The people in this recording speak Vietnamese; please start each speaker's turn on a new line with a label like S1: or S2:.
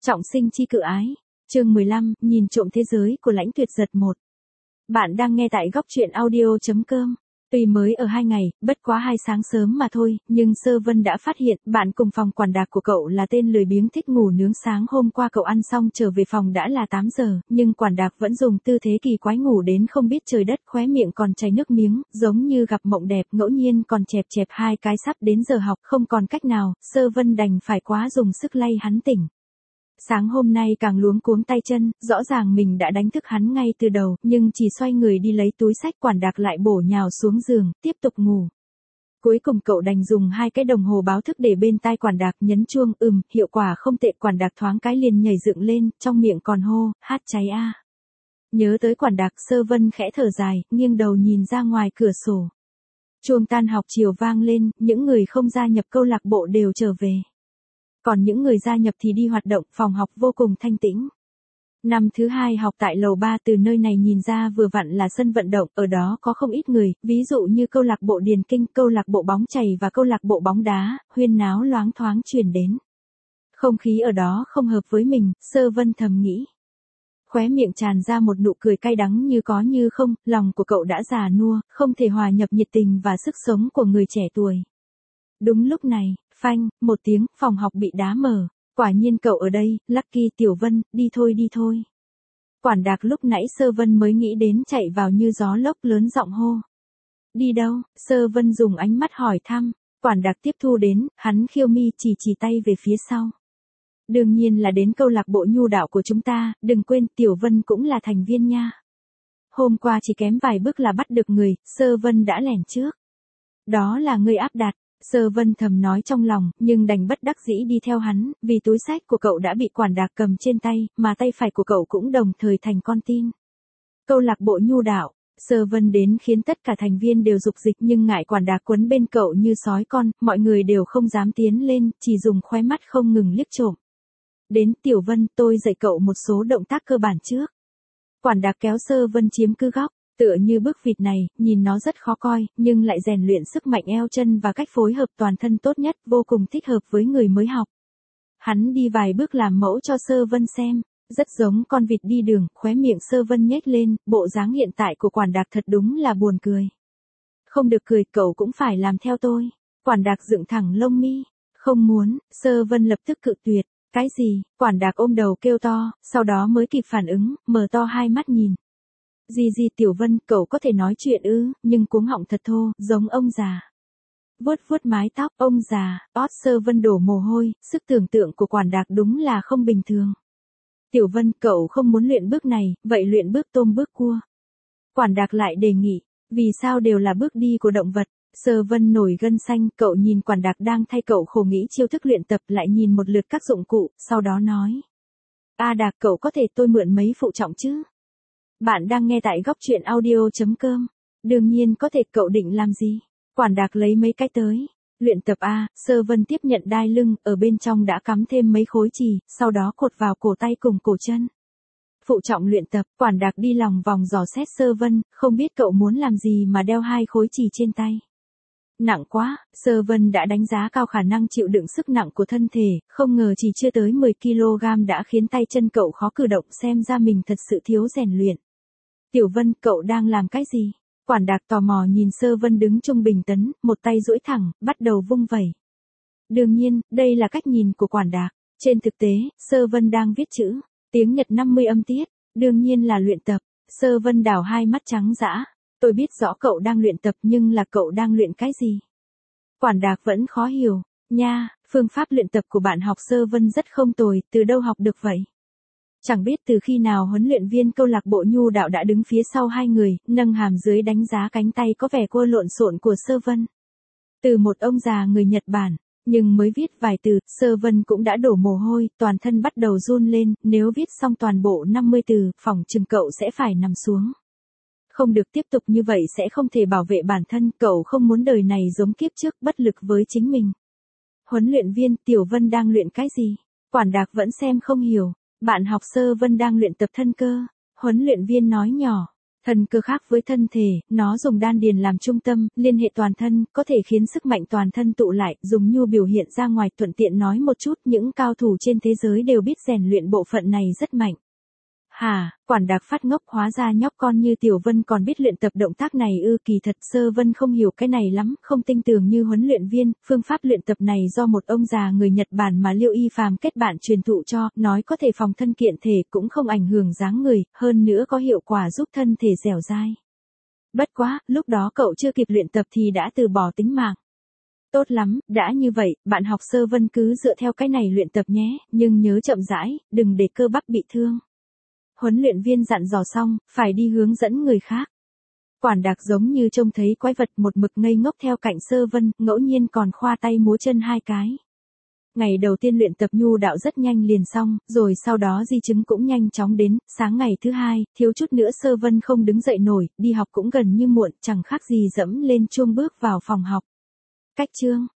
S1: Trọng sinh chi cự ái. Chương 15, nhìn trộm thế giới của Lãnh Tuyệt Giật 1. Bạn đang nghe tại góc truyện audio.com. Tuy mới ở 2 ngày, bất quá 2 sáng sớm mà thôi, nhưng Sơ Vân đã phát hiện bạn cùng phòng quản đạc của cậu là tên lười biếng thích ngủ nướng. Sáng hôm qua cậu ăn xong trở về phòng đã là 8 giờ, nhưng quản đạc vẫn dùng tư thế kỳ quái ngủ đến không biết trời đất, khóe miệng còn chảy nước miếng, giống như gặp mộng đẹp, ngẫu nhiên còn chẹp chẹp 2 cái. Sắp đến giờ học, không còn cách nào, Sơ Vân đành phải quá dùng sức lay hắn tỉnh. Sáng hôm nay càng luống cuống tay chân, rõ ràng mình đã đánh thức hắn ngay từ đầu, nhưng chỉ xoay người đi lấy túi xách quản đạc lại bổ nhào xuống giường, tiếp tục ngủ. Cuối cùng cậu đành dùng 2 cái đồng hồ báo thức để bên tai quản đạc, nhấn chuông, hiệu quả không tệ. Quản đạc thoáng cái liền nhảy dựng lên, trong miệng còn hô, hát cháy a. Nhớ tới quản đạc, Sơ Vân khẽ thở dài, nghiêng đầu nhìn ra ngoài cửa sổ. Chuông tan học chiều vang lên, những người không gia nhập câu lạc bộ đều trở về. Còn những người gia nhập thì đi hoạt động, phòng học vô cùng thanh tĩnh. Năm thứ 2 học tại lầu 3, từ nơi này nhìn ra vừa vặn là sân vận động, ở đó có không ít người, ví dụ như câu lạc bộ điền kinh, câu lạc bộ bóng chày và câu lạc bộ bóng đá, huyên náo loáng thoáng truyền đến. Không khí ở đó không hợp với mình, Sơ Vân thầm nghĩ. Khóe miệng tràn ra một nụ cười cay đắng như có như không, lòng của cậu đã già nua, không thể hòa nhập nhiệt tình và sức sống của người trẻ tuổi. Đúng lúc này, phanh, một tiếng, phòng học bị đá mở. Quả nhiên cậu ở đây, Lucky. Tiểu Vân, đi thôi. Quản đạc lúc nãy Sơ Vân mới nghĩ đến chạy vào như gió lốc, lớn giọng hô. Đi đâu? Sơ Vân dùng ánh mắt hỏi thăm. Quản đạc tiếp thu đến, hắn khiêu mi chỉ tay về phía sau. Đương nhiên là đến câu lạc bộ nhu đạo của chúng ta, đừng quên Tiểu Vân cũng là thành viên nha. Hôm qua chỉ kém vài bước là bắt được người, Sơ Vân đã lẻn trước. Đó là ngươi áp đặt. Sơ Vân thầm nói trong lòng, nhưng đành bất đắc dĩ đi theo hắn, vì túi xách của cậu đã bị quản đạc cầm trên tay, mà tay phải của cậu cũng đồng thời thành con tin. Câu lạc bộ nhu đạo, Sơ Vân đến khiến tất cả thành viên đều dục dịch, nhưng ngại quản đạc quấn bên cậu như sói con, mọi người đều không dám tiến lên, chỉ dùng khóe mắt không ngừng liếc trộm. Đến Tiểu Vân, tôi dạy cậu một số động tác cơ bản trước. Quản đạc kéo Sơ Vân chiếm cứ góc. Tựa như bước vịt này, nhìn nó rất khó coi, nhưng lại rèn luyện sức mạnh eo chân và cách phối hợp toàn thân tốt nhất, vô cùng thích hợp với người mới học. Hắn đi vài bước làm mẫu cho Sơ Vân xem, rất giống con vịt đi đường, khóe miệng Sơ Vân nhếch lên, bộ dáng hiện tại của quản đạc thật đúng là buồn cười. Không được cười, cậu cũng phải làm theo tôi. Quản đạc dựng thẳng lông mi, không muốn. Sơ Vân lập tức cự tuyệt. Cái gì? Quản đạc ôm đầu kêu to, sau đó mới kịp phản ứng, mở to hai mắt nhìn. Gì Tiểu Vân, cậu có thể nói chuyện ư, nhưng cuống họng thật thô, giống ông già. Vuốt mái tóc, ông già. Sơ Vân đổ mồ hôi, sức tưởng tượng của quản đạc đúng là không bình thường. Tiểu Vân, cậu không muốn luyện bước này, vậy luyện bước tôm bước cua. Quản đạc lại đề nghị, vì sao đều là bước đi của động vật. Sơ Vân nổi gân xanh, cậu nhìn quản đạc đang thay cậu khổ nghĩ chiêu thức luyện tập, lại nhìn một lượt các dụng cụ, sau đó nói. Đạc, cậu có thể tôi mượn mấy phụ trọng chứ? Bạn đang nghe tại góc truyện audio.com. Đương nhiên có thể, cậu định làm gì? Quản đạc lấy mấy cái tới. Luyện tập a. Sơ Vân tiếp nhận đai lưng, ở bên trong đã cắm thêm mấy khối chì, sau đó cột vào cổ tay cùng cổ chân. Phụ trọng luyện tập, quản đạc đi lòng vòng dò xét Sơ Vân, không biết cậu muốn làm gì mà đeo 2 khối chì trên tay. Nặng quá, Sơ Vân đã đánh giá cao khả năng chịu đựng sức nặng của thân thể, không ngờ chỉ chưa tới 10 kg đã khiến tay chân cậu khó cử động, xem ra mình thật sự thiếu rèn luyện. Tiểu Vân, cậu đang làm cái gì? Quản đạc tò mò nhìn Sơ Vân đứng trung bình tấn, một tay duỗi thẳng, bắt đầu vung vẩy. Đương nhiên, đây là cách nhìn của quản đạc. Trên thực tế, Sơ Vân đang viết chữ, tiếng Nhật 50 âm tiết, đương nhiên là luyện tập. Sơ Vân đảo hai mắt trắng dã. Tôi biết rõ cậu đang luyện tập, nhưng là cậu đang luyện cái gì? Quản đạc vẫn khó hiểu. Nha, phương pháp luyện tập của bạn học Sơ Vân rất không tồi, từ đâu học được vậy? Chẳng biết từ khi nào huấn luyện viên câu lạc bộ nhu đạo đã đứng phía sau 2 người, nâng hàm dưới đánh giá cánh tay có vẻ cua lộn xộn của Sơ Vân. Từ một ông già người Nhật Bản, nhưng mới viết vài từ, Sơ Vân cũng đã đổ mồ hôi, toàn thân bắt đầu run lên, nếu viết xong toàn bộ 50 từ, phỏng chừng cậu sẽ phải nằm xuống. Không được tiếp tục như vậy sẽ không thể bảo vệ bản thân, cậu không muốn đời này giống kiếp trước, bất lực với chính mình. Huấn luyện viên, Tiểu Vân đang luyện cái gì? Quản đạc vẫn xem không hiểu. Bạn học Sơ Vân đang luyện tập thân cơ. Huấn luyện viên nói nhỏ. Thần cơ khác với thân thể, nó dùng đan điền làm trung tâm, liên hệ toàn thân, có thể khiến sức mạnh toàn thân tụ lại, dùng nhu biểu hiện ra ngoài. Thuận tiện nói một chút, những cao thủ trên thế giới đều biết rèn luyện bộ phận này rất mạnh. Hả, Quản Đạc phát ngốc, hóa ra nhóc con như Tiểu Vân còn biết luyện tập động tác này ư? Kỳ thật Sơ Vân không hiểu cái này lắm, không tinh tường như huấn luyện viên. Phương pháp luyện tập này do một ông già người Nhật Bản mà Liêu Y Phàm kết bạn truyền thụ cho, nói có thể phòng thân kiện thể, cũng không ảnh hưởng dáng người, hơn nữa có hiệu quả giúp thân thể dẻo dai. Bất quá, lúc đó cậu chưa kịp luyện tập thì đã từ bỏ tính mạng. Tốt lắm, đã như vậy, bạn học Sơ Vân cứ dựa theo cái này luyện tập nhé, nhưng nhớ chậm rãi, đừng để cơ bắp bị thương. Huấn luyện viên dặn dò xong, phải đi hướng dẫn người khác. Quản Đạc giống như trông thấy quái vật, một mực ngây ngốc theo cạnh Sơ Vân, ngẫu nhiên còn khoa tay múa chân hai cái. Ngày đầu tiên luyện tập nhu đạo rất nhanh liền xong, rồi sau đó di chứng cũng nhanh chóng đến. Sáng ngày thứ hai, thiếu chút nữa Sơ Vân không đứng dậy nổi, đi học cũng gần như muộn, chẳng khác gì dẫm lên chuông bước vào phòng học. Cách chương